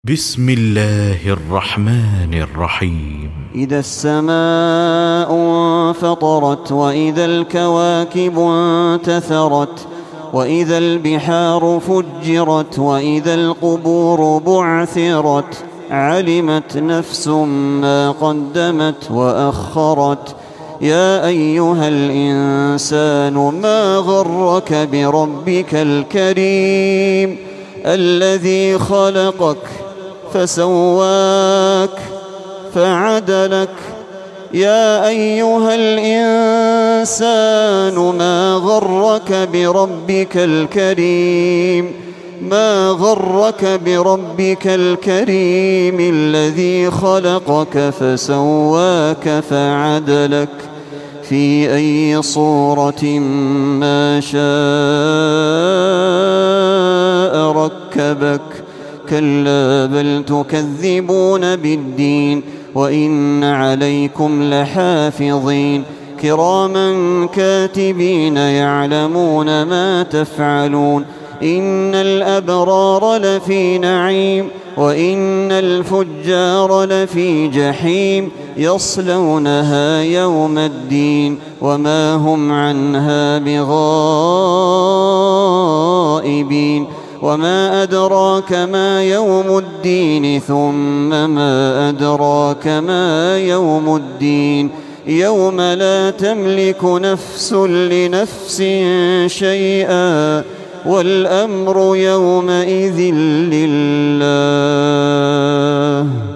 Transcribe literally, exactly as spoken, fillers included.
بسم الله الرحمن الرحيم. إذا السماء انفطرت وإذا الكواكب انتثرت وإذا البحار فجرت وإذا القبور بعثرت علمت نفس ما قدمت وأخرت. يا أيها الإنسان ما غرك بربك الكريم الذي خلقك فسواك فعدلك. يا أيها الإنسان ما غرك بربك الكريم ما غرك بربك الكريم الذي خلقك فسواك فعدلك في أي صورة ما شاء ركبك. كلا بل تكذبون بالدين وإن عليكم لحافظين كراما كاتبين يعلمون ما تفعلون. إن الأبرار لفي نعيم وإن الفجار لفي جحيم يصلونها يوم الدين وما هم عنها بغائبين. وما أدراك ما يوم الدين ثم ما أدراك ما يوم الدين يوم لا تملك نفس لنفس شيئا والأمر يومئذ لله.